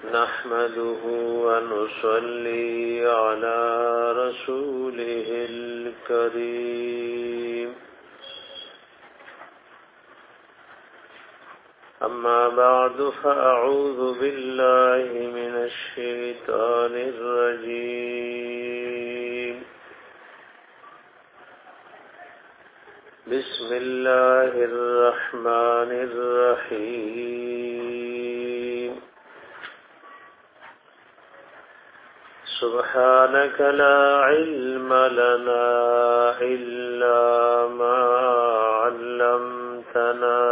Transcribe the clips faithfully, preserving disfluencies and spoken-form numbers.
نحمده ونصلي على رسوله الكريم أما بعد فأعوذ بالله من الشيطان الرجيم بسم الله الرحمن الرحيم سبحانك لا علم لنا إلا ما علمتنا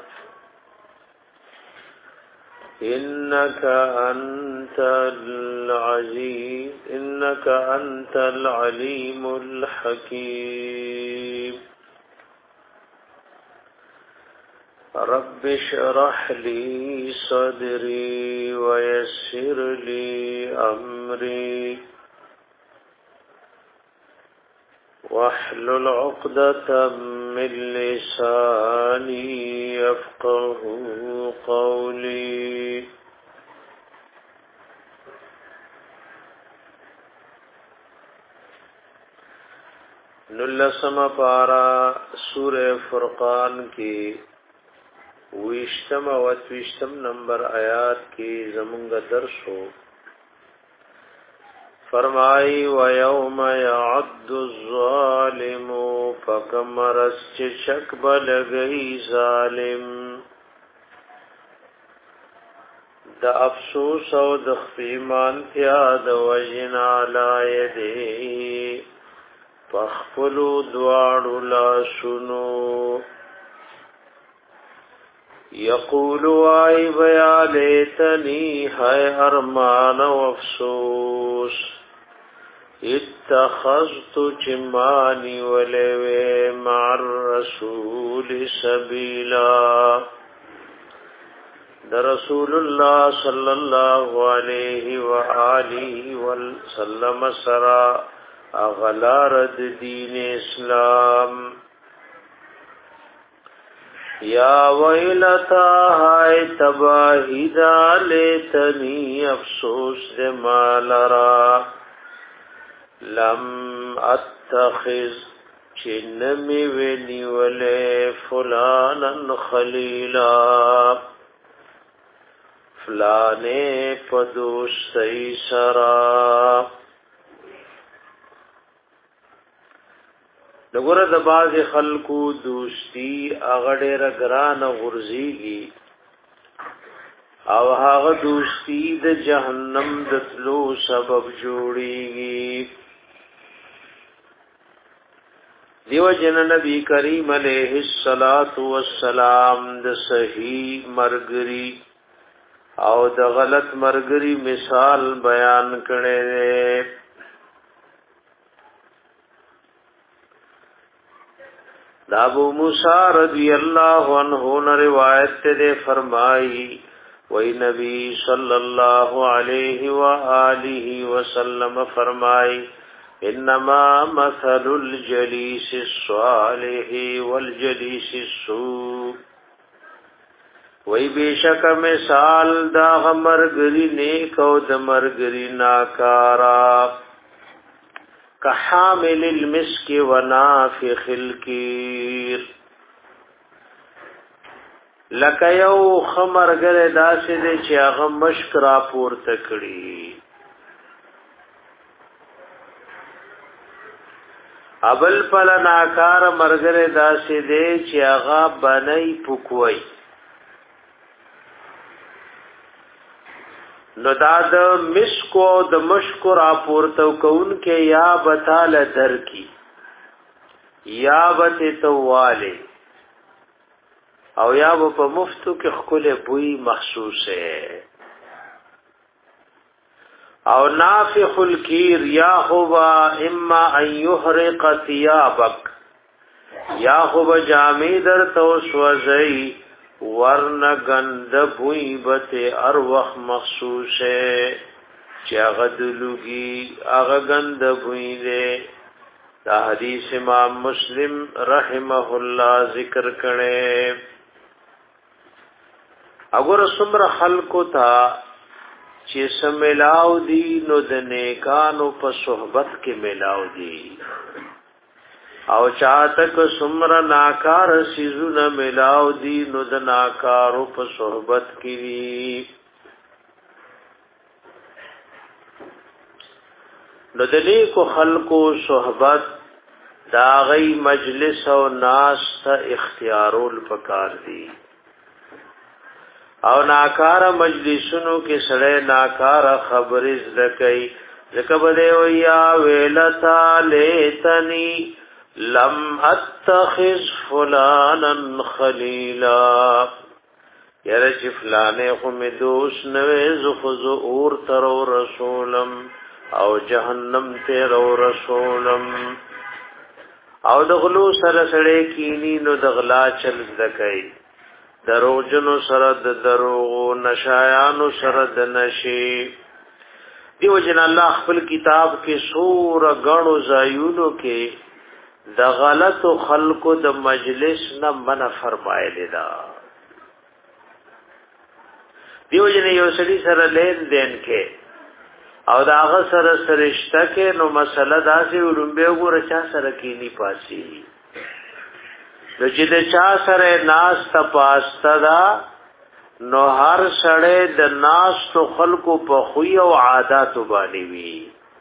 إنك أنت العزيز إنك أنت العليم الحكيم رب اشرح لي صدري ويسر لي أمري واحلل عقدة من لساني يفقه قولي نلسم پارا سورہ فرقان کی ویشتم و تویشتم نمبر آیات کی زمونگا درس ہو فرمائی وَيَوْمَ يَعَدُّ الظَّالِمُ فَكَمَرَسْ چشک بلگئی ظالم دا افسوس او دخفیمان تیاد وجنا لا یدی پخفلو دوارو لا سنو یقول آئی بیا لیتنی ہے ارمان و افسوس اتخذت چمانی ولوے مع الرسول سبیلا دا رسول اللہ صلی اللہ علیہ وآلہ وسلم سرا اغلارد دین اسلام یا ویلتا ہائے تباہی دا لیتنی افسوس دے مالرا لم اتخذ چنمی ونی ولے فلانا خلیلا فلانے پدوستی سرا نګوره د باز خلکو دوستی اغړې رګران غرزيږي او هغه دوستی د جهنم د تلو سبب جوړيږي دیو جن نبی کریم علیہ الصلات والسلام د صحیح مرګري او د غلط مرګري مثال بیان کړي دا ابو موسی رضی اللہ عنہ نے روایت دے فرمائی وہی نبی صلی اللہ علیہ وآلہ وسلم فرمائی انما مثل الجلیس الصالح والجلیس السوء وہی بے شک مثال دا مرگری نیک او دا مرگری ناکارا کحامل المسک ونافخ الکیر لکه یو خمرګر داسې دی چې هغه مشک را پورته کړي ابل پل ناکار مرګر داسې دی چې هغه بنای پکوي نو دا د مسکو د مشکو را پورته کون کې یا بتال در کی یا بت تواله او یا په مفتو کې خپل بوئی محسوس ہے او نافخ الکیر یا هو اما ان يحرق ثيابك یا هو جامع در تو سوزئی ورن گند بوئی بت اروخ مخصوص ہے چا غدلوگی اغا گند بوئی دے دا حدیث امام مسلم رحمہ اللہ ذکر کرے اگر سمر خلقو تا چې سملاو دی نو د نیکانو په صحبت کې ملاو دی او چاته که سمر ناکار سیزونه ملاو دی نو د ناکارو په صحبت کې دی نو د نیکو خلقو صحبت دا غي مجلس او ناس ته اختیارول پکار دی او ناکار مجلسونو کې سړی ناکار خبرې زکای ځکه بده ویا ویلتا لیتنی لم اتخذ فلانا خلیلا یره چې فلانه خو می دوست نوې زخذ اور تر رسولم او جهنم ته رو رسولم او د غلو سره سره کینی نو د غلا چل زکای دروغجنو سره د دروغ نشایانو سره د نشي دیو جن الله خپل کتاب کې سور غړو زایونو کې د غلط خلقو د مجلس نه منع فرمایلی دا دیو جن یو سړي سره لین دین کې او دا هغه سره سرشته کې نو مسله داسې ورمبه وګوره چا سره کینی پاسي د چې د چا سره ناس تپاستا دا نو هر سړی د ناس تو خلقو په خوی او عادت باندې وي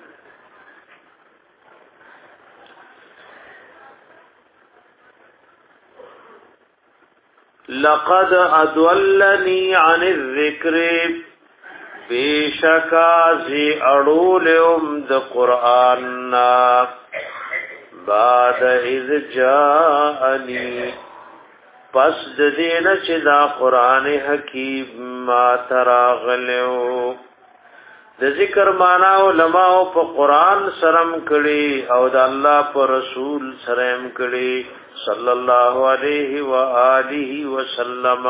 لقد اضلني عن الذکر بیشکا زی اڑولم د قرآن بعد اذ جاءنی پس د دین چې دا قرآن حکیم ما تراغلو د ذکر معنا علماء په قرآن سرم کړي او د الله په رسول سرم کړي صلی الله علیه و آله وسلم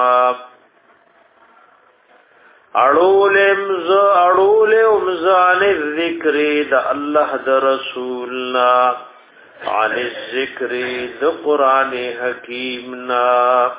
اړولم ز اړولم ځان ذکر د الله د رسولنا عن الذکر د قران حکیمنا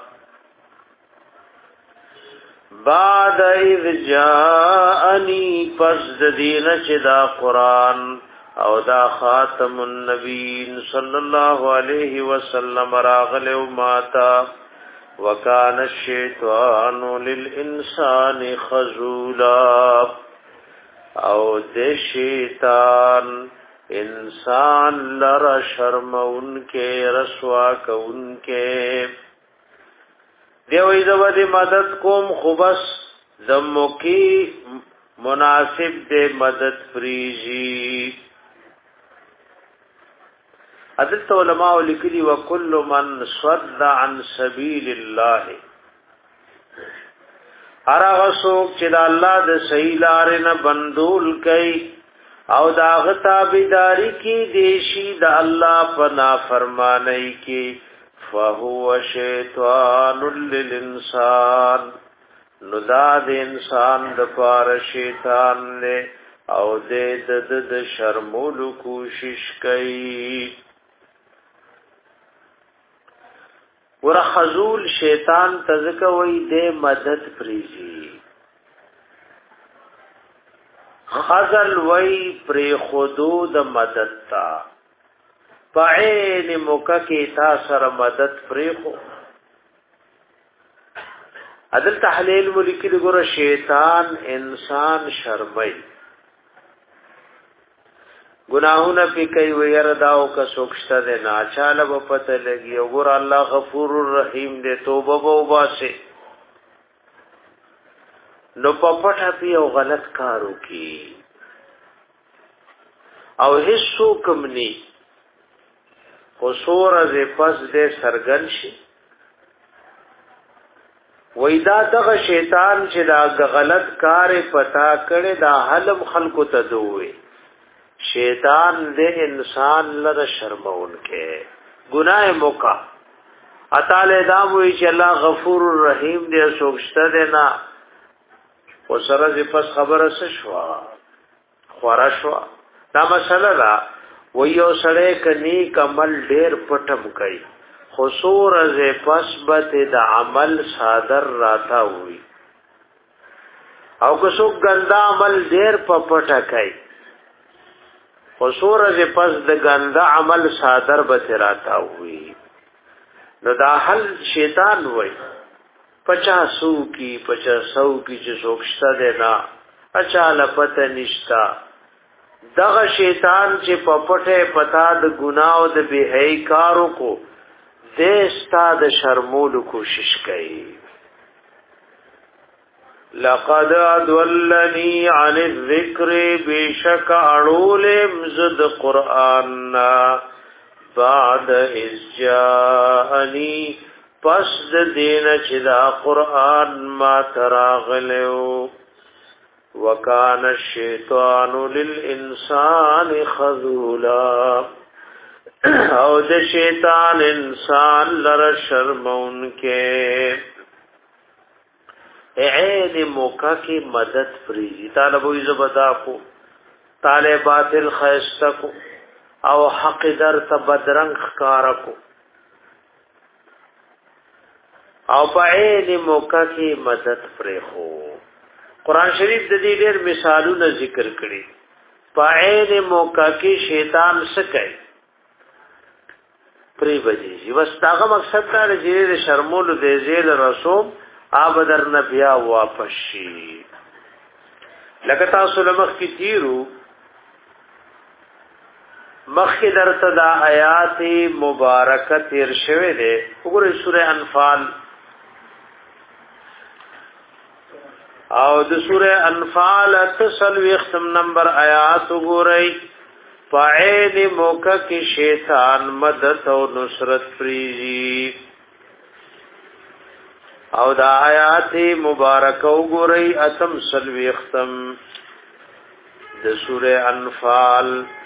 بعد اذ جاءنی پس د دین چې دا قران او دا خاتم النبیین صلی الله علیه وسلم راغلو ماتا وکان الشیطان للانسان خذولا او د شیطان انسان لرا شرمون کے رسوا کون کے دیوئی دو دی مدد کوم خوبس دمو کی مناسب دے مدد فریجی حضرت علماء لکلی وکل من صد عن سبیل اللہ هر هغه څوک چې د الله د صحیح لارې نه بندول کوي او دا غتابداري کی دیشی د الله په نافرمانی کی فهو شیطان للانسان نو دا د انسان د پار شیطان له او د د د شرمولو کوشش کوي ورخذول شیطان تزکوي د مدد پریزي خذل وی پری خودود مدد تا پعین موکا کی تا سر مدد پری خو عدل تحلیل ملکی لگور شیطان انسان شرمی گناہونا پی کئی ویرداو کا سوکشتا دے ناچالا با پتہ لگی وگر اللہ غفور الرحیم دے توبہ بوبا سے نو پپټه پی او غلط کارو کی او هیڅ کوم ني قصور از پس دې سرګن شي وېدا دغه شیطان چې دا غلط کار پتا کړي دا حلم خلقو ته دوی شیطان دې انسان لره شرمون کې ګناه موکا اتاله دا وې چې الله غفور الرحیم دې سوکشته دې نه او سره دې پس خبره څه شو خورا شو دا مسله دا و یو سره کني کمل ډېر پټم کوي خصور دې پس به د عمل صادر راتا وي او که څوک ګنده عمل ډیر په پټه کوي خو سورج پس د ګنده عمل صادر به تراتا وي نو دا حل شیطان وای پچاسو کی پچاسو کی چې څوک شته دی نه اچھا لپته نشتا دغه شیطان چې په پټه پتا د ګناه او د بهي کارو کو دستا د شرمول کوشش کوي لقد ادولني عن الذكر بشك اړول مزد قران بعد اذ جاءني پس د دین چې دا قران ما تراغلو وکانه الشیطان للانسان خذولا او د شیطان انسان لره شرمون کې عین موقع کی مدد فریزی طالبو زبدا کو طالب باطل خیستا کو او حق در تبدرنگ خکارا کو او پا عین موقع کی مدد فریخو قرآن شریف د دې ډېر مثالونه ذکر کړي پا عین موقع کی شیطان سکای پری بجی بس داغه مقصد دا چې شرمول د زیل رسوم آبدر نبیا واپس شي لکه تاسو لمخ کی تیرو مخ کی درته دا آیات مبارکه تیر شوه ده وګورئ سوره انفال او د سوره انفال تسلوی ختم نمبر آیات وګورئ پاعین موقع کی شیطان مدد او نصرت فریزی او دا آیات مبارک وګورئ اتم سلوی ختم د سوره انفال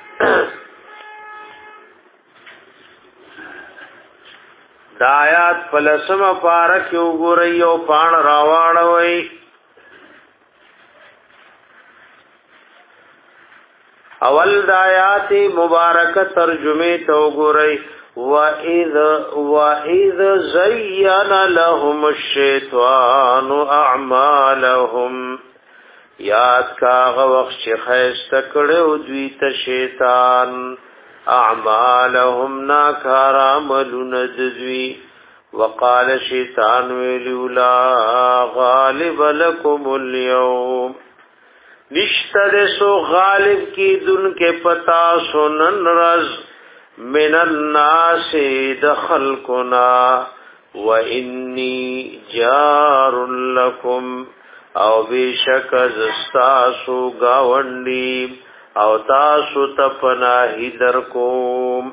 دا آیات پلسم پارک وګورئ او پان راوړوي اول د آیات مبارک ترجمه تو وګورئ وَإِذْ وَإِذْ زَيَّنَ لَهُمُ الشَّيْطَانُ أَعْمَالَهُمْ یاد کاغه وخت چې خیسته کړو دوی ته شیطان اعمالهم ناکار عملون دوی وقال شیطان ویلولا غالب لكم اليوم نشتر سو غالب کی دن کے پتا سنن رز من الناس دخلقنا وانی جار لكم او بیشک زستاسو گاونڈی او تاسو تپناہی در کوم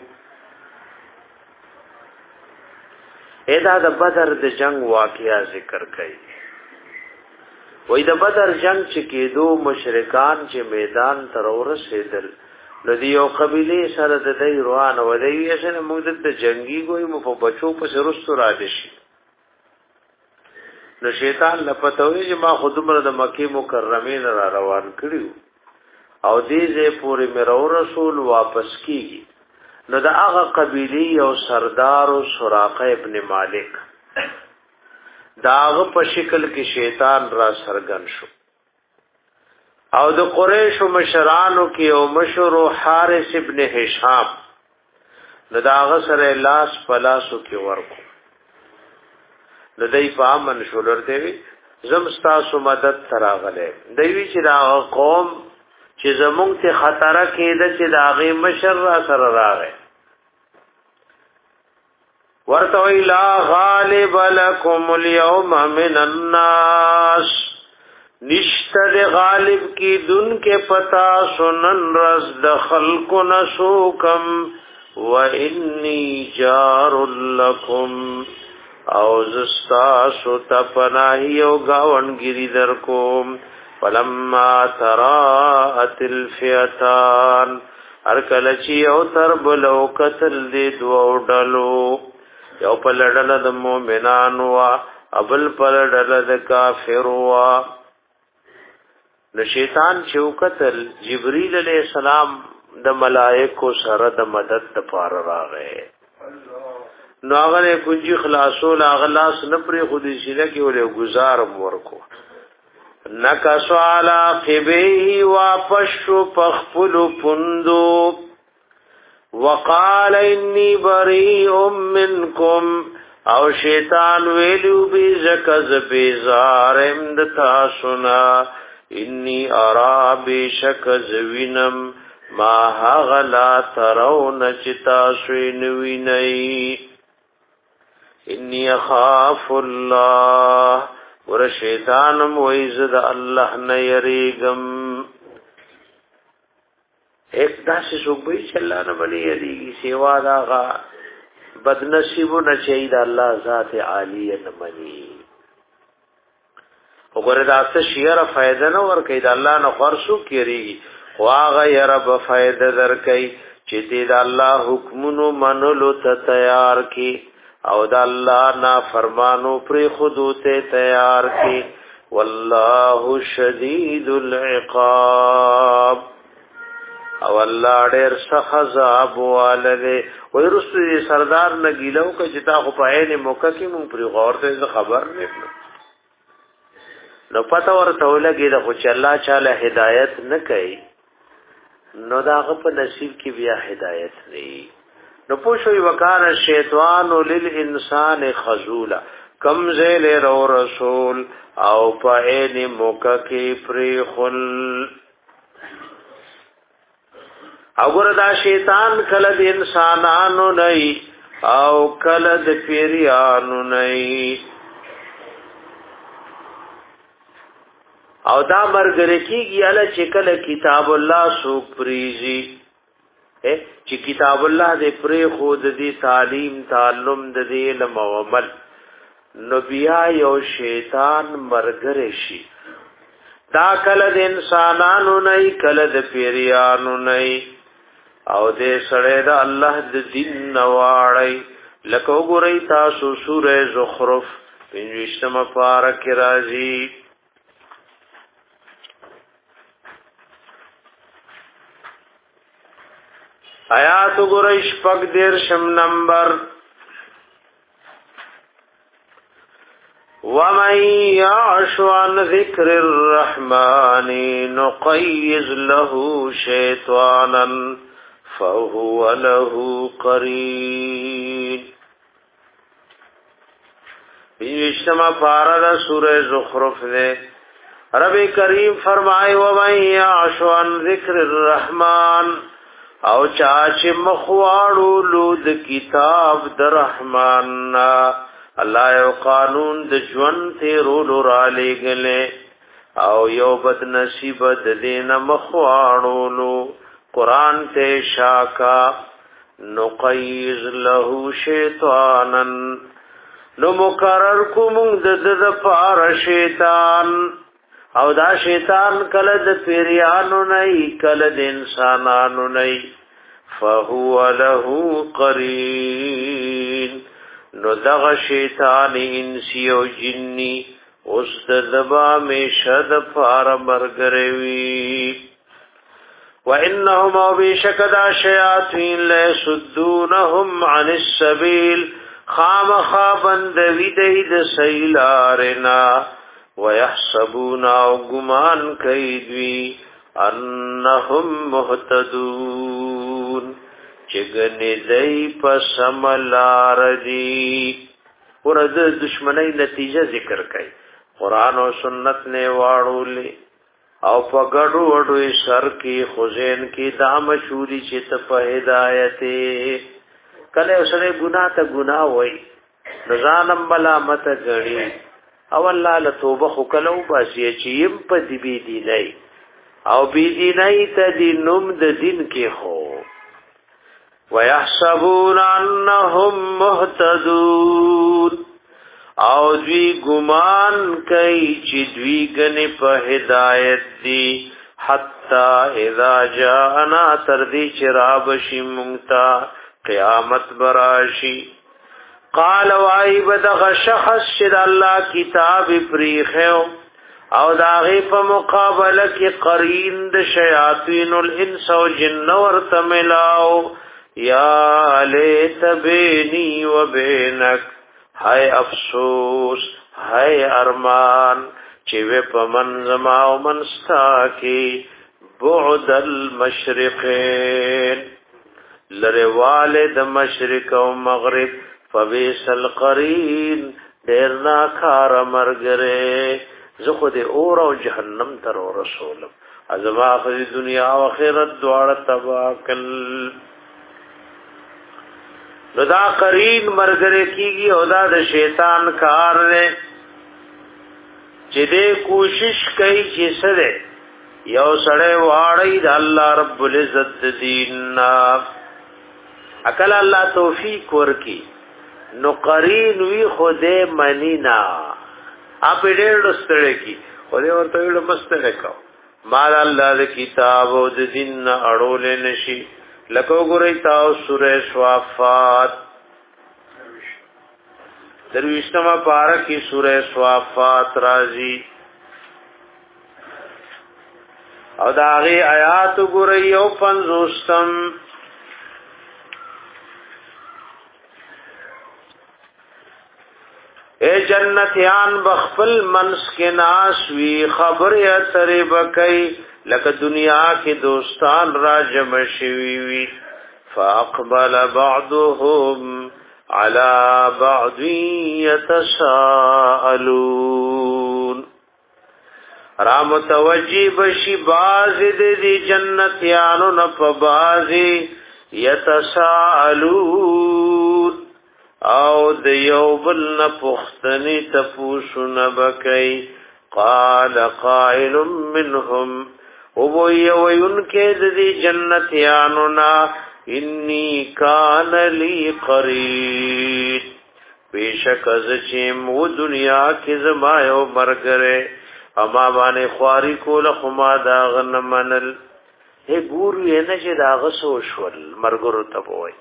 ایدا دا بدر دا جنگ واقعہ ذکر کئی وی دا بدر جنگ چکی دو مشرکان چی میدان تر ورسیدل نو دیو قبیلی سره د دی روان و دی اسنه موږ د جنگي ګوي مو په بچو په سرستو را دي شي نو شیطان لپتوي چې ما خودمره د مکه مکرمه را روان کړیو او دې زه پوری مې رسول واپس کیږي نو د هغه قبیلی او سردار او سراقه ابن مالک داغه په شکل کې شیطان را سرګن شو او د قریش مشرانو کې او مشر حارث ابن هشام لداغه سره لاس پلاسو کې ورکو لدی پامن شولرته وی زمستا سو مدد تراغله دوی چې دا قوم چې زمونږ ته خطر کېده چې داغه مشر را سره راغی ورته لا غالب لكم اليوم من الناس نشتر غالب کی دن کے پتا سنن رز دخل کو نسوکم و انی جار لکم او زستاسو تپناہی او گاونگیری در کوم فلما تراءت الفیتان ارکلچی او تربلو قتل دی دو ڈلو یو پلڈل د مومنانوا ابل پلڈل د کافروا نو شیطان چوکتل جبرائیل علیہ السلام د ملائکو سره د مدد لپاره راغی نو هغه کنجي خلاصول هغه لاس نه پرې خودي شینه کې ولې گزار ورکو نکسو علا قبیه واپشو پخپل پندو وقال انی بریء منکم او شیطان ویلو بیزکز بیزارم دتا سنا انی ارا بیشکز وینم ما هغلا ترون چتا سوینوینئی انی اخاف اللہ ور شیطانم ویزد اللہ نیریگم ایک داسی سوک چھ اللہ نبنی یریگی سیوا داغا بدنصیبو نچید اللہ ذات عالی نمانی وګوره دا څه شیره فائدہ نه ور کوي دا الله نه خرصو کیږي واغه یا رب فائدہ در کوي چې دې دا الله حکمونو منلو ته تیار کی او دا الله نا فرمانو پر خودو ته تیار کی والله شدید العقاب او الله ډېر سخت عذاب والده وای رسول سردار نګیلو که جتا خو په عین موقع کې مون پر غور ته خبر نه نو پتا ورته ولګي د خو چې الله تعالی هدایت نه کوي نو داغه په نصیب کې بیا هدایت نه نو پوښوي وکانه شیطان للانسان خذولا کم زیل رو رسول او په عین موقع کې پری خل اگر دا شیطان کله د انسانانو نه او کله د پیریانو نه او دا مرګره کیږي اله چې کله کتاب الله سوق پریزي چې کتاب الله دې پرې خود دې تعلیم تعلم دې علم او عمل نو بیا یو شیطان مرګره شي دا کله د انسانانو نه کله د پیریانو نه او دې سره د الله د دین نواړی لکه وګورئ تاسو سوره زخرف پنځمه پارا کې راځي آیات گرش پک دیر شم نمبر وَمَن يَعْشُ عَنْ ذِكْرِ الرَّحْمَنِ نُقَيِّضْ لَهُ شَيْطَانًا فَهُوَ لَهُ قَرِينٌ بیشتما پارا سورہ زخرف نے رب کریم فرمائے وَمَن يَعْشُ عَنْ ذِكْرِ الرَّحْمَنِ او چاچ مخواړو لود کتاب در رحمان الله یو قانون د ژوند ته رولو را لګلې او یو بد نصیب د دین مخواړو لو قران ته شاکا نقیز له شیطانا نو مقرر کوم د د پار شیطان او دا شیطان کله د پیریانو نه کله د انسانانو نه فهو له قرین نو دغه شیطان انسی او جنی اوس د دبا مشد فار مرګروي وانهم بشکدا شیاطین لسدونهم عن السبیل خامخا بندوی د سیلارنا ويحسبون او گمان کیدوی انهم مهتدون چگنی دی پسملار دی ورد دشمنی نتیجه ذکر کئی قرآن و سنت نے واړولی او په ګډو وډو سر کې خوزین کې دا مشوري چې په هدایت کله اوسره ګناه ته ګناه وای ځانم ملامت غړي او الله له توبه خو کلو باسي چې يم په دې بي دي نه او بي دي نه ته دي نوم د دین کې خو ويحسبون انهم مهتدون او دوی ګمان کوي چې دوی غني په هدايت دي حتا اذا جاءنا تر دې چراب شي مونتا قیامت براشي قال وای بدغ شخص شد الله کتاب پریخو او داغه په مقابله کې قرین د شیاطین الانس او جن ورته ملاو یا لیت بینی و بینک ہائے افسوس ہائے ارمان چې و په منځما او منستا کې بعد المشرقین لره والد مشرق او مغرب فبئس القرین ډیر نا کار مرګره زه خو دې اور او جهنم تر رسولم ازما خو دنیا او آخرت دواړه تباکل نو دا قرین مرګره کیږي او دا د شیطان کار نه چې دې کوشش کوي چې سره یو سړی واړی د الله رب العزت دین عقل الله توفیق ورکی نو قرین وی خوده منینا اپ ډېر ستړي کی خوده ورته ویل مستنه کو مال الله د کتاب او د دین اړول نشي لکه ګورئ تاسو سورې صافات درويشتما پارکی سورې صافات راځي او دا غي آیات ګورئ او پنځوستم اے جنتیان بخفل منس کے ناس وی خبر اتری بکئی لکه دنیا کې دوستان را جمع شوی وی فاقبل بعضهم على بعض يتساءلون را متوجی بشی باز دی جنتیانو نپ بازی يتساءلون او د یو بل نه پختنی تپوسو نه بکئی قال قائل منهم او ویو ينکه د جنتیانو نا انی کان لی قرین بیشک از چیم و دنیا کی زما یو مرګره اما باندې خواری کول خما داغن منل هی ګور یې نه چې داغ سو شول مرګرو تبوي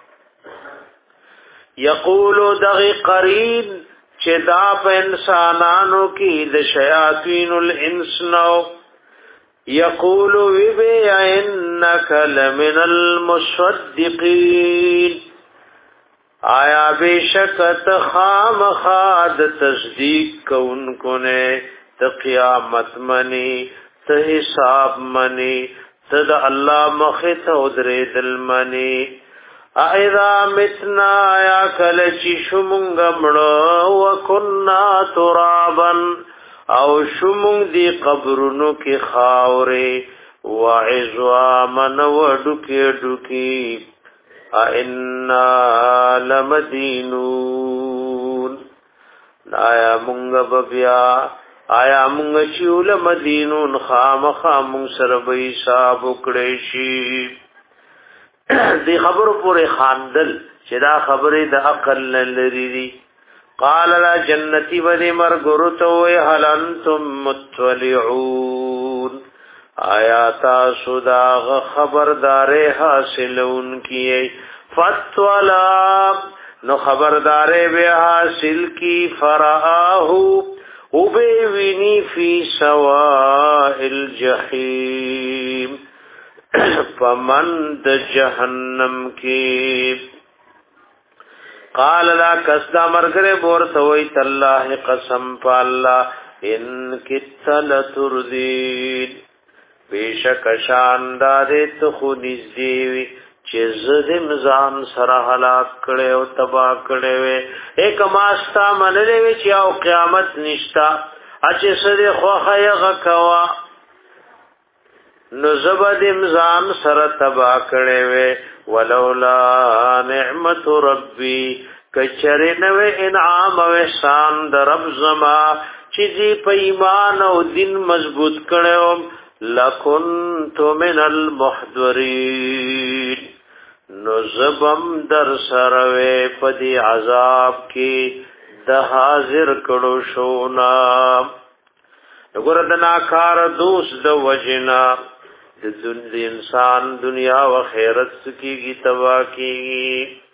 یقولو دغی قرین چه دا پا انسانانو کی د شیاطین الانس نو یقولو ویبی انکا لمن المصدقین آیا بے شکت خام خاد تصدیق کونکو نے تا قیامت منی تا حساب منی تا دا اللہ مخت ادری دل منی اذا متنا یا کلچی شمونگ مڑا وکننا ترابا او شمونگ دی قبرنو کی خاوری وعزوامن وڈکی ڈکی اینا لمدینون آیا مونگ ببیا آیا مونگ چیول مدینون خام خامونگ سربی صاحب اکڑیشی دی خبر پورې خاندل چې دا خبرې د عقل لري دي قال لا جنتی ودی مرګرو ته وی هل انتم متولعون آیا تاسو دا خبردارې حاصلون کیه فتولا نو خبردارې به حاصل کی فرآه او به ویني فی سواء الجحیم فمن د جهنم کی قال لا کسدا مرګره بورته وای الله قسم بالله ان کتل تردین بیشک شاندار ته خو نږدې چې زدم ځان سره هلاک کړي او تبا کړي وي ایک ماستا منلې وي چې او قیامت نشتا اچې سره خوخه یغه کوا نو زبد امزان سر تبا کړي وي ولولا نعمت ربي کچرن و انعام و احسان در رب زما چې دی په ایمان او دین مضبوط کړو لکنت من المحضرین نو زبم در سره په دی عذاب کې د حاضر کړو شو نا وګوره د ناکار دوست د وجنا د انسان دنیا و خیرت کیږي توا کیږي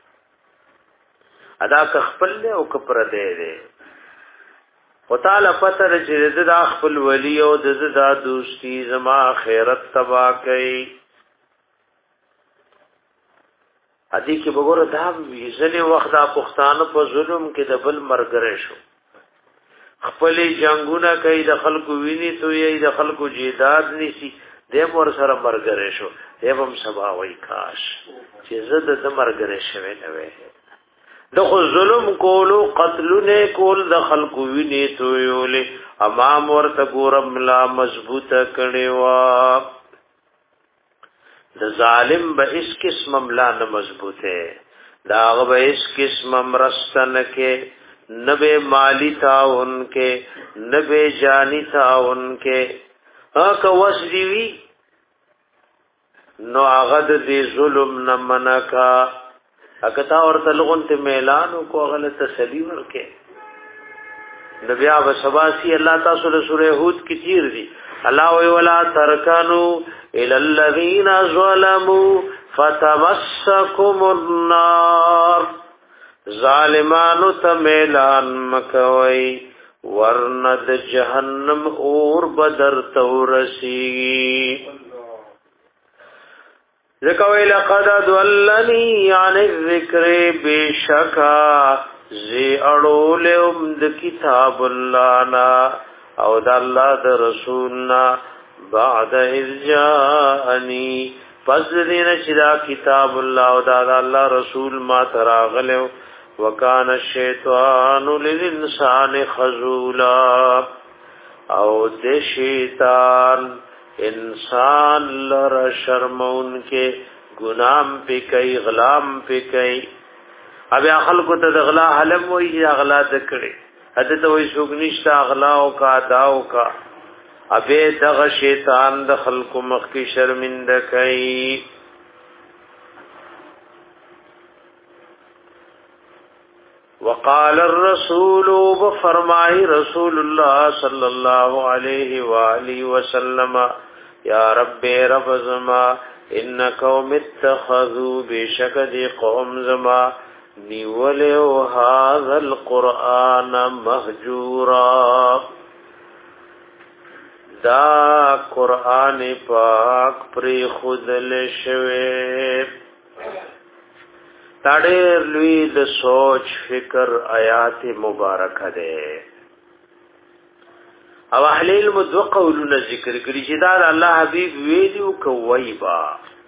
ادا خپل له او کپر دے دے او تعالی پتر چې د خپل ولی او د د دوستی زما خیرت تبا کوي ادي کې وګوره دا ځنې وخت د پښتانه په ظلم کې د بل مرګره شو خپل جنگونه کوي د خلکو ویني تو یې د خلکو جیداد نسی د مور سره مرګره شو دیوم سبا وای کاش چې زده د مرګره شوي نه وي د خو ظلم کولو قتلونه کول د خلکو ویني تو یولې امام ورته ګورم لا مضبوطه کړي وا د ظالم به اس قسم ملا نه مضبوطه دا غو اس قسم مرستن کې نبے مالی تعاون کے نبے جانی تعاون کے اکا وسدیوی نو آغد دی ظلم نمنکا اکتا ورطا لغن تی میلانو کو اغلط تسلی ورکے نبی آب سباسی اللہ تاثر سورہ حود کی تیر دی اللہ ولا ترکنو الالذین ظلموا فتمسکم النار ظالمانو تمیلان مکوئی ورند جہنم اور بدر تورسی ذکوئی لقد دولنی عن الذکر بشکا زی اڑول امد کتاب اللہ نا او دا اللہ دا رسولنا بعد اذ جاءنی پس دین چدا کتاب اللہ او دا اللہ رسول ما تراغلو وکان الشیطان للانسان خذولا او دے شیطان انسان لر شرمون کے گنام پی کئی غلام پی کئی اب اخل کو تدغلا حلم وی اغلا دکڑے حدت وی سوگنشتا اغلاو کا داو کا ابے دغ شیطان دخل کو مخی شرمند کئی وقال الرسول بفرمائی رسول اللہ صلی اللہ علیہ وآلہ وسلم یا رب رب زما ان قوم اتخذوا بشکد قوم زما نیولیو هذا القرآن مهجورا دا قرآن پاک پری خودل شوی تاڑیر لوی د سوچ فکر آیات مبارک ده او اهل علم دو قولونه ذکر کړي چې دا الله حبيب ویلو کوي با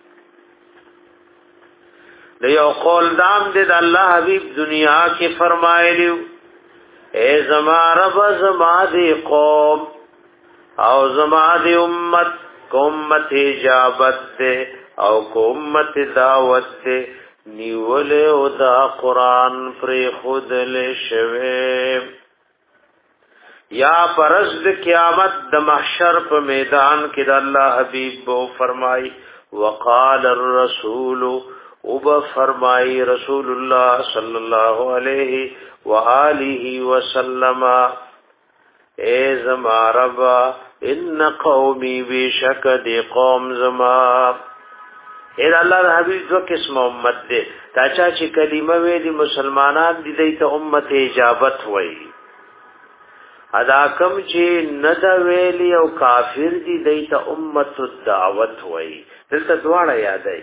د یو قول دام د الله حبيب دنیا کې فرمایلیو اے زما رب زما دی قوم او زما دی امت کومت اجابت ده او کومت دعوت ده نیول او دا قرآن پر خود لشوه یا پرز د قیامت د محشر په میدان کې د الله حبیب بو فرمای وقال الرسول او به فرمای رسول الله صلی الله علیه و آله وسلم اے زما رب ان قومی بشکد قوم زما اے الله حبیب دو قسم امت دے تا چا چې کلمه ویلي مسلمانان دي د امت اجابت وای ادا کم چې ند ویلی او کافر دي د امت الدعوت وای دلته دواړه یادای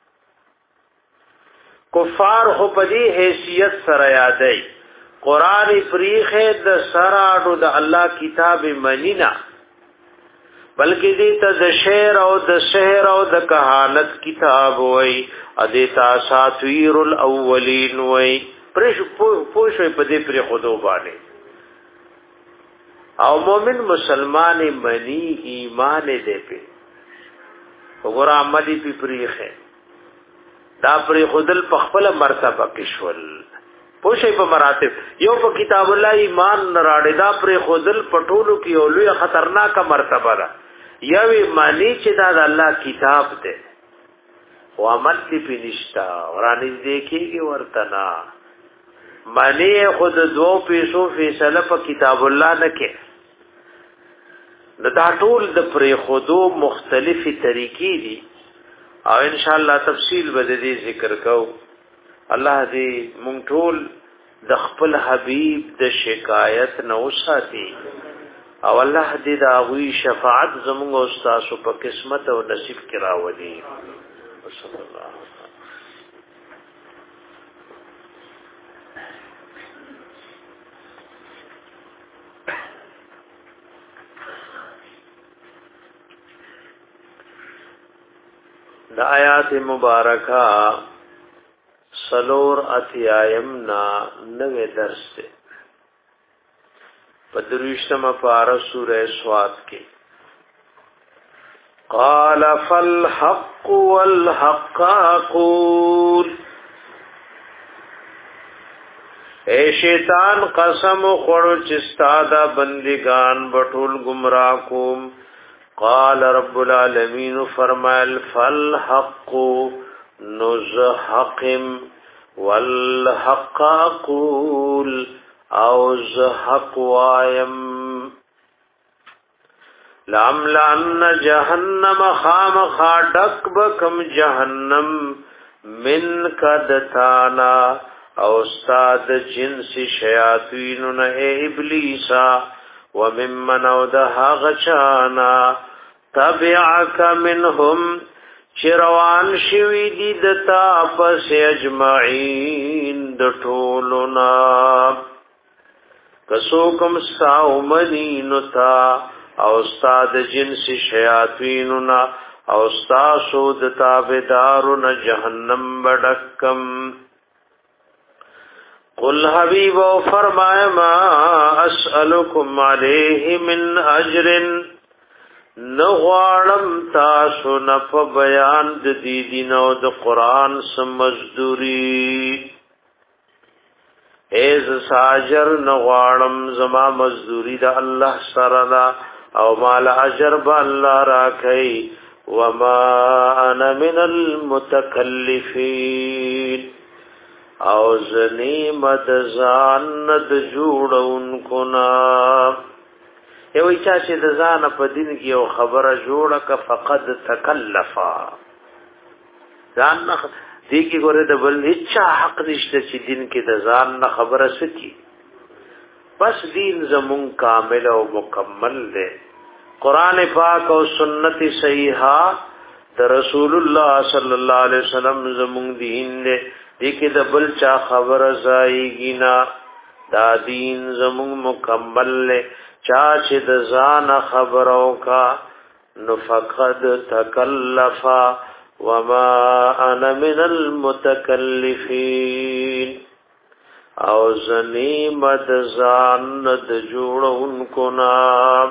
کفار خو په دې حیثیت سره یادای قران فریخه د سراډو د الله کتاب منینا بلکې دې ته د شعر او د سحر او د کهانت کتاب وای ا دې تا ساتویر الاولین وای پرش پوښوي په دې پر خودو باندې او مومن مسلمان منی ایمان دې په وګور عملی په پریخه دا پر خودل په خپل مرتبه کې شول پوښي په مراتب یو په کتاب الله ایمان نراړي دا پر خودل پټولو کې او لوی خطرناک مرتبه ده یوی معنی چې دا د الله کتاب ده او عمل دی پینشتا ورانی دیکھیږي ورتنا معنی خود دو پیسو فیصله په کتاب الله نه کې دا ټول د پرې خودو مختلفي طریقې دي او ان شاء الله تفصیل به دې ذکر کو الله دې مونږ ټول د خپل حبیب د شکایت نه وساتي او الله دې دا غوي شفاعت زموږ او تاسو په قسمت او نصیب کې راوړي صلی الله د آیات مبارکه سلور اتیایم نا نوے درس تے پدروشتم پارا سورہ سواد کے قال فالحق والحق اقول اے شیطان قسم خوڑو چستا دا بندگان بطول گمراہ کوم قال رب العالمین فرمائل فالحق نزحقم والحق اقول او زحق وایم لاملان جہنم خام خاڈک بکم جہنم من کدتانا او استاد جنس شیاطین اے ابلیسا وممن او دها غچانا تبعک منهم چروان شوی دی دتا پس اجمعین دٹولنا کسوکم ساومنینتا او استاد جنس شیاطیننا او استاسو دتا بدارن جہنم بڑکم قل حبیب و فرمائے ما اسألکم علیہ من اجر نغوارم تاسو نف بیان دی دینو د قرآن سمزدوری ایز ساجر نغوارم زما مزدوری دا اللہ سردا او مال اجر با اللہ راکھئی وما انا من المتکلفین او زنی مدزان ند جوڑون کنا یو ایچا چه دزان پا دین کی یو خبر جوڑک فقد تکلفا زان نخ دیکی گوره دبل اچا حق نشته چه دین کی دزان نخبر سکی بس دین زمون کامل و مکمل دے قرآن پاک و سنت صحیحہ دا رسول اللہ صلی اللہ علیہ وسلم زمون دین دے دیکھ دا بل چا خبر زائی گینا دا دین زمون مکمل لے چاچ دا زان خبروں کا نفقد تکلفا وما انا من المتکلفین او زنی مد زان ند جوڑ ان کو نام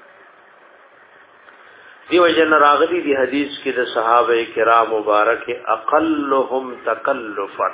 دیو جن راغلی دی حدیث کی د صحابہ کرام مبارک اقلهم تکلفا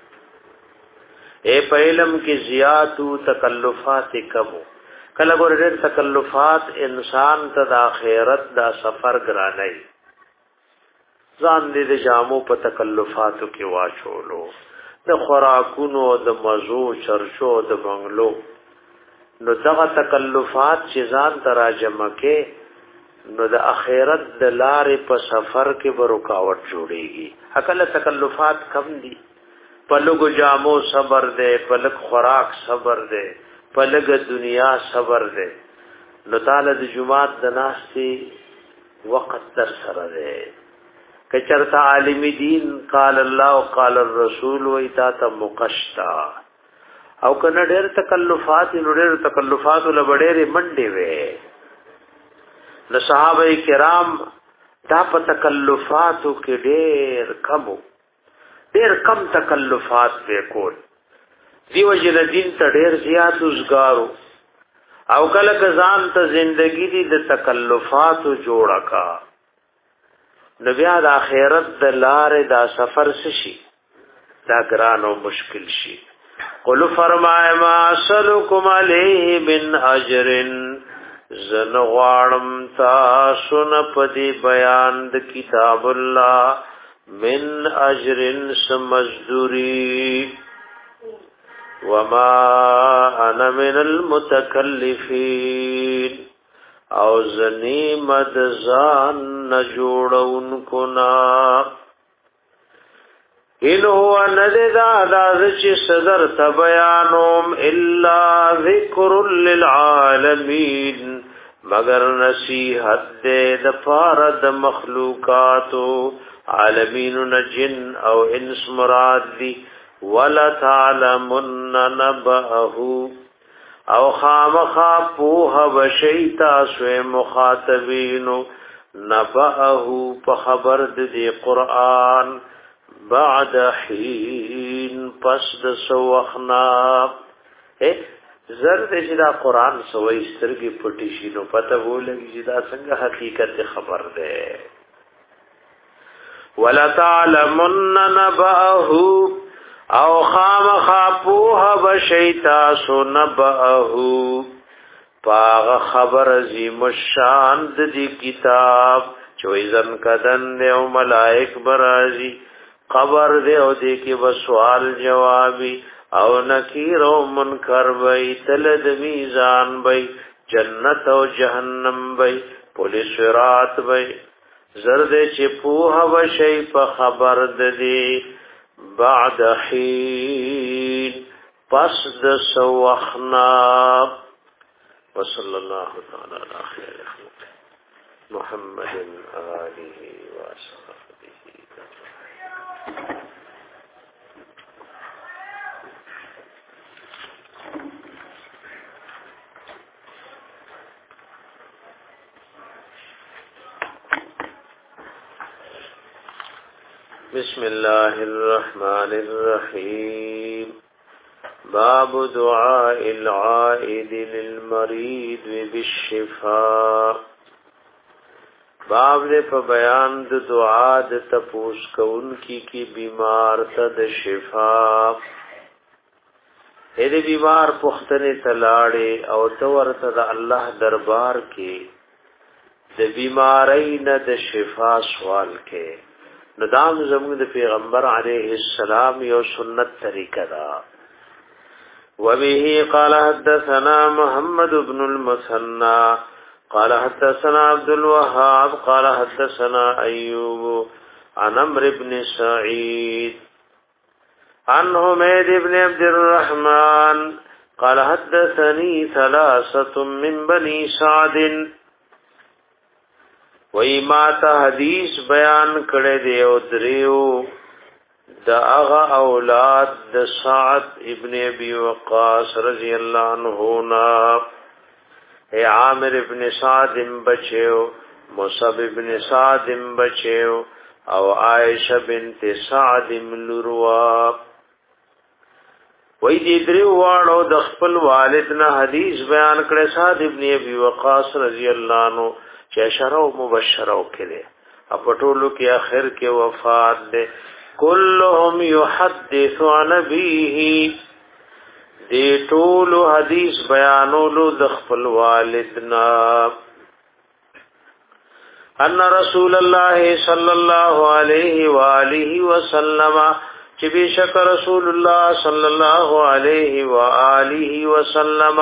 اے پہلم کی زیادو تکلفات کمو کله ګور ډېر تکلفات انسان ته د آخرت دا سفر ګرانای ځان دې د جامو په تکلفاتو کې واچولو د خوراکونو د مزو چرشو د بنگلو نو دغه تکلفات چې ځان تراجمه کې نو د اخرت د لارې په سفر کې به رکاوټ جوړيږي اکل تکلفات کم دي په لګو جامو صبر دے په لګ خوراک صبر دے په لګ دنیا صبر دے نو تعالی د جمعات د ناشتي وخت در سره دے کچرتا عالم دین قال الله او قال الرسول و ایت مقشتا او کنه ډېر تکلفات نو ډېر تکلفات له ډېرې منډې وې نو صحابه کرام دا په تکلفاتو کې ډېر کمو ډېر کم تکلفات وکول دیو جن دین ته ډېر زیات وزګارو او کله ځان ته زندگی دي د تکلفاتو جوړه کا نو بیا د آخرت د لارې دا سفر شي دا ګران او مشکل شي قل فرمای ما اسلکم علیه من اجر زن غوارم تاسو نه پدی بیان د کتاب الله من اجر سمزدوری وما انا من المتکلفین او زنی مدزان نجوڑون کنا ان هو نددا داز چی صدر تبیانوم الا ذکر للعالمین مگر نصیحت دے دفارد مخلوقاتو عالمین جن او انس مراد دی وَلَتَعْلَمُنَّ نَبَأَهُ او خامخا پوها بشیتا سوی مخاطبینو نبأه په خبر د دې قران بعد حين پس د سوخنا اے زرد چې دا قران سوې سترګې پټې شي نو پته ولګي چې دا څنګه حقیقت خبر ده ولا تعلمن نبأه او خام خاپوها بشیتا سو نبأه پاغ خبر عظیم الشان دی کتاب چوئزن کدن دے او ملائک برازی خبر دے او دے کی بسوال جوابی او نکیر او منکر بی تلد میزان بی جنت او جہنم بی پولیس رات بی زرد چپوها بشی پا خبر دی بعد حین پس دس وخناب وصلى الله تعالى على خير خلق محمد آله وصحبه بسم الله الرحمن الرحيم باب دعاء العائد للمريض بالشفاء باب دې په بیان د دعا د تپوس کون کی کی بیمار ته د شفا دې بیمار پختنه تلاړې او تو ورته د الله دربار کې د بیمارۍ نه د شفا سوال کې ندام زموږ د پیغمبر علیه السلام یو سنت طریقه ده وبه قال حدثنا محمد بن المثنى قال حدثنا عبد الوهاب قال حدثنا ايوب عن عمرو بن سعيد عن حميد بن عبد الرحمن قال حدثني ثلاثه من بني سعد وإما حدیث بیان کړه دی او دریو دا اغا اولاد د سعد ابن ابي وقاص رضی اللہ عنہ نا اے عامر ابن سعد بچو مصعب ابن سعد بچو او عائشہ بنت سعد ملروا وې دې درو واړو د خپل والد نه حدیث بیان کړه سعد ابن ابي وقاص رضی اللہ عنہ چې اشاره او مبشره وکړي اپټولو کې اخر کې وفات ده كلهم يحدث عن ابيه دي طول حدیث بیانولو د خپل والدنا ان رسول الله صلى الله عليه واله وسلم چې بشک رسول الله صلى الله عليه واله وسلم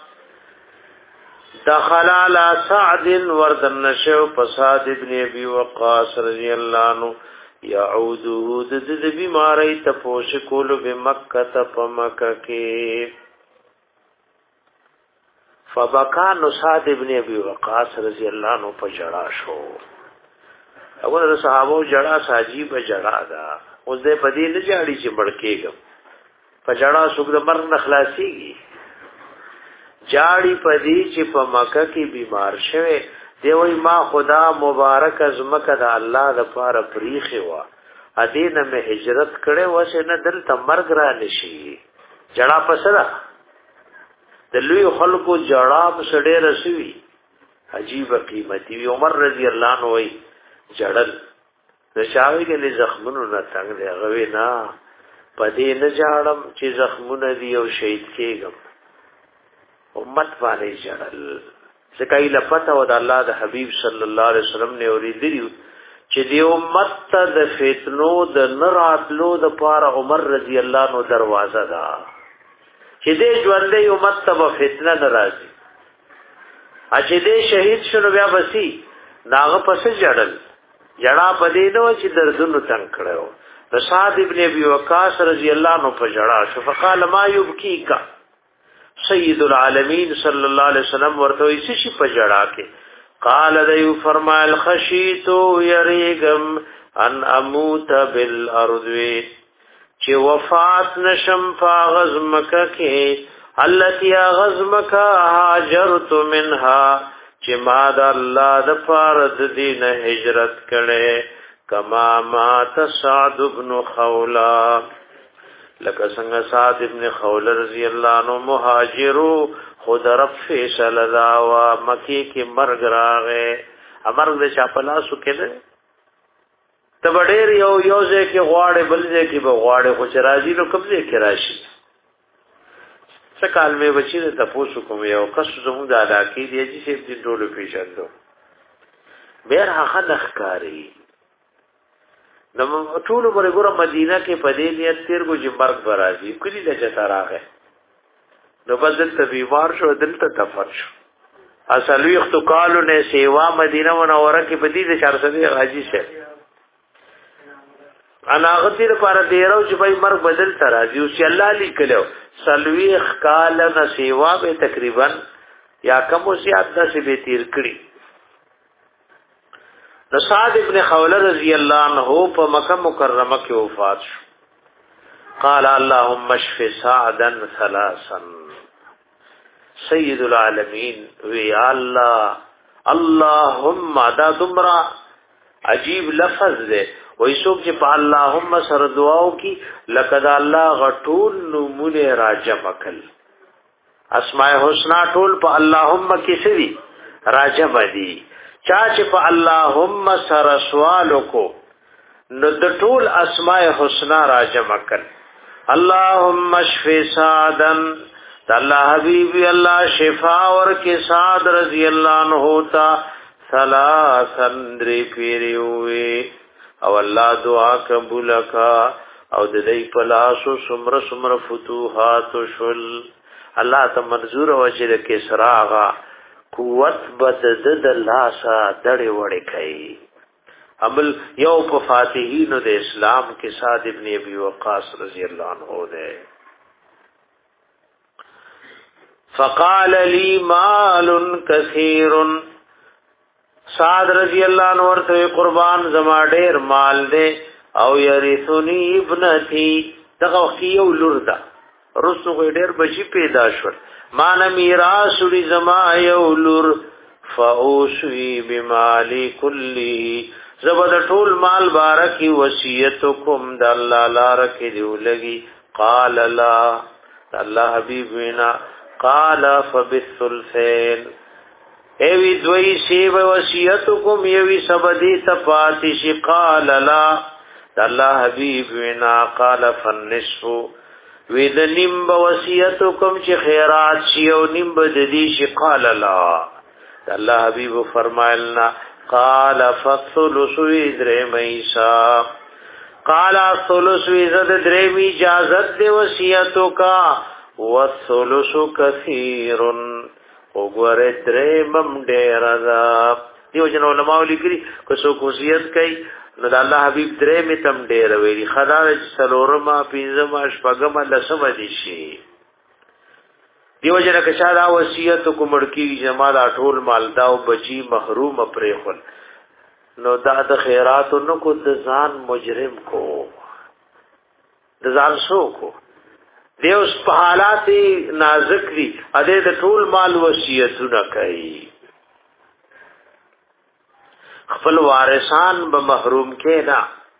دخل على سعد وردن شو فساد ابن ابي وقاص رضي الله عنه يعوده د د بیماری تپوش کول به مکه ته په مکه کې فبکان سعد ابن ابي وقاص رضی الله عنه په جړا شو اول صحابه جړا ساجيب جړا دا اوس دې بدی نه جاړي چې مړکېګم په جړا سوګ د مر نه خلاصيږي جاړي پدی چې په مکه کې بیمار شوه دی وای ما خدا مبارک از مکه د الله د پاره پریخه وا ادینه مه هجرت کړي وسه نه دل تمرګ را نشي جړه پسره د لوی خلکو جړه پسړې رسوي عجیب قیمتي عمر رضی الله عنه وای جړل د شاوی کې زخمونو نه څنګه دی غوي نه پدې نه جاړم چې زخمونه دی او شهید کېږم امت باندې جړل ځکه لپته و د الله د حبیب صلی الله علیه وسلم نه اوریدلی چې دی امت ته د فتنو د نراتلو د پاره عمر رضی الله عنه دروازه ده چې دې ژوندې امت ته به فتنه ناراضي چې دې شهید شنو بیا بسی ناغه پس جړل جړه پدې نو چې دردونو څنګه کړو سعد ابن ابي وقاص رضی الله عنه په جړه شو فقال ما يبكيك سید العالمین صلی الله علیه وسلم ورته ایسی شي په جړه کې قال دیو فرمایل خشیتو یریګم ان اموت بالارض چې وفات نشم فغزمک کې التي غزمک هاجرت منها چې ما د الله د فرض دین هجرت کړي کما مات سعد ابن خولا لکه څنګه سعد ابن خولا رضی الله عنه مهاجرو خود رب فیصل دا وا مکی کې مرګ راغې امر د چاپلاسو کې نه تبډیر یو یو ځای کې غواړي بل ځای کې به غواړي خو چې راځي نو کوم ځای کې راشي څه کال مې بچی ته تاسو کوم یو کس زموږ د علاقې دی چې د ډولو پیژندو بیر هغه نخکاری نو ټول پر ګوره مدینه کې پدې نیت تیر کو چې مرګ برازي کلی د چتا راغې نو بدل ته بیمار شو دلته دفن شو اصل وخت کالو نه سیوا مدینه منوره کې پدې د چار سوي حاجی شه انا غتیر پر دیرو چې به مرګ بدل تر راځي او چې الله لیکلو سلوی خال نه سیوا به تقریبا یا کم او زیات داسې به تیر کړی نو سعد ابن خوله رضی الله عنه په مکه مکرمه کې وفات شو قال اللهم اشف سعدا ثلاثا سید العالمین وی الله اللهم دا دمرا عجیب لفظ دے وای څوک چې په اللهم سره دعاو کی لقد الله غټول نمونه راجم کل اسماء الحسنا ټول په اللهم کې سری راجم دي چا چې په اللهم سره سوال کو نو د ټول اسماء الحسنا راجم کل اللهم اشف سعدن الله حبیبی الله شفا ور کې سعد رضی الله عنه تا ثلاثن دری پیریوي او الله دعا قبول کا او د دې پلاسو سمر سمر فتوحات شل الله ته منظور وجه کې سراغا قوت بد د لاسا دړې وړې کوي عمل یو په فاتحین د اسلام کې سعد ابن ابي وقاص رضی الله عنه ده فقال لي مال كثير سعد رضی الله عنه ورته قربان زما ډیر مال دے او یریثنی ابنتی دغه وخت یو لور ده رسو ډیر بچی پیدا شول مان میراث لري زما یو لور فاوشی بمالی کلی زبد ټول مال بارکی وصیتکم د الله لار کې دی لګي قال لا الله حبیبنا قال فبالثلثين ایوی دوی شیب وصیتکم یوی سبدی تفاتش قال لا الله حبیب وینا قال فالنصف وی د نیم وصیتکم چې خیرات شی او نیم بددی شی قال لا الله حبیب فرمایلنا قال فالثلث درمیسا قال الثلث زد درمی اجازت دی وصیتو کا والثلث کثیر وګوره درې مم ډېر دا دیو جن علماء لیکلي کو سو کوسیت کوي نو د الله حبيب درې می تم ډېر ویلي خدای سلورما پینځما شپږم لسم دي شي دیو جن کچا دا وصیت کومړ کی جما دا ټول مال دا او بچي محروم پرې خل نو دا د خیرات نو کو د ځان مجرم کو د ځان سو کو دیوس په حالات نازک دي اده د ټول مال وصیتونه کوي خپل وارثان به محروم کېنا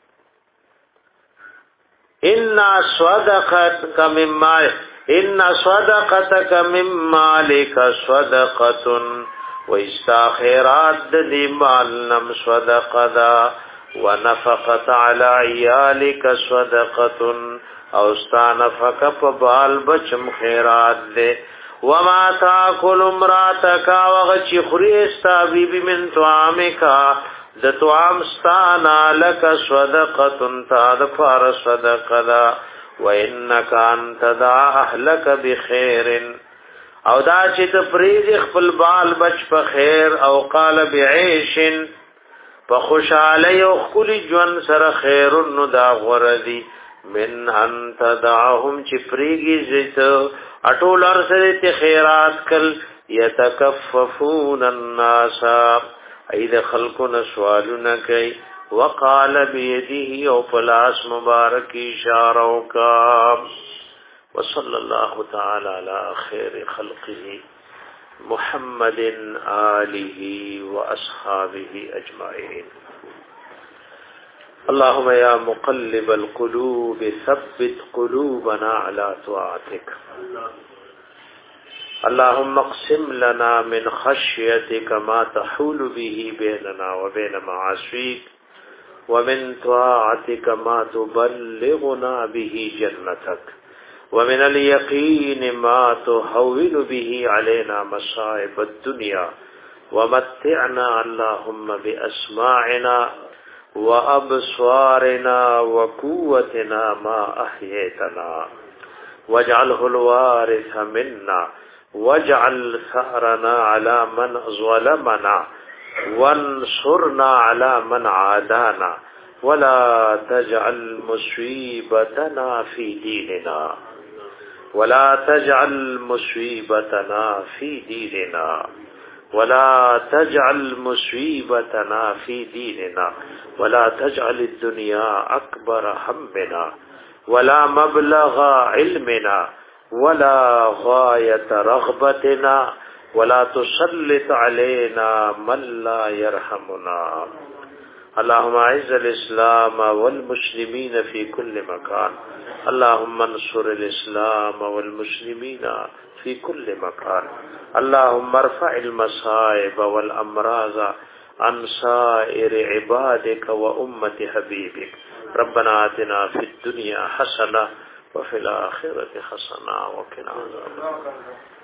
ان صدقتک مما ان صدقتک مما لک صدقه واستخيرات د مال نم صدقه ونفقت على عيالك صدقه او ستان فکپ بال بچم خیرات دے وما تاکل امراتک وغچ خری استا بی بی من طعامکا د طعام ستانا لک صدقه تاد فار صدقه وانک انت دا اهلک بخیر او دا چې تفریج خپل بال بچ په خیر او قال بعيش په خوشاله او خپل ژوند سره خیر نو دا غردي من انت دعهم چپریگی زیت اٹول ارسل خیرات کل یتکففون الناس اید خلقون سوالون کئی وقال بیدیه او پلاس مبارک اشارو کا وصل اللہ تعالی علی خیر خلقه محمد آله وأصحابه أجمعين. اللهم يا مقلب القلوب ثبت قلوبنا على طاعتك. اللهم اقسم لنا من خشيتك ما تحول به بيننا وبين معاصيك، ومن طاعتك ما تبلغنا به جنتك، ومن اليقين ما تهون به علينا مصائب الدنيا، ومتعنا اللهم بأسماعنا وأبصارنا وقوتنا ما أحييتنا، واجعله الوارث منا، واجعل ثأرنا على من ظلمنا، وانصرنا على من عادانا، ولا تجعل مصيبتنا في ديننا ولا تجعل مصيبتنا في ديننا ولا تجعل مصيبتنا في ديننا ولا تجعل الدنيا أكبر همنا ولا مبلغ علمنا ولا غاية رغبتنا، ولا تسلط علينا من لا يرحمنا. اللهم اعز الإسلام والمسلمين في كل مكان. اللهم انصر الإسلام والمسلمين في كل مكان. اللهم ارفع المصائب والأمراض عن سائر عبادك وأمة حبيبك. ربنا آتنا في الدنيا حسنة وفي الآخرة حسنة وقنا عذاب النار.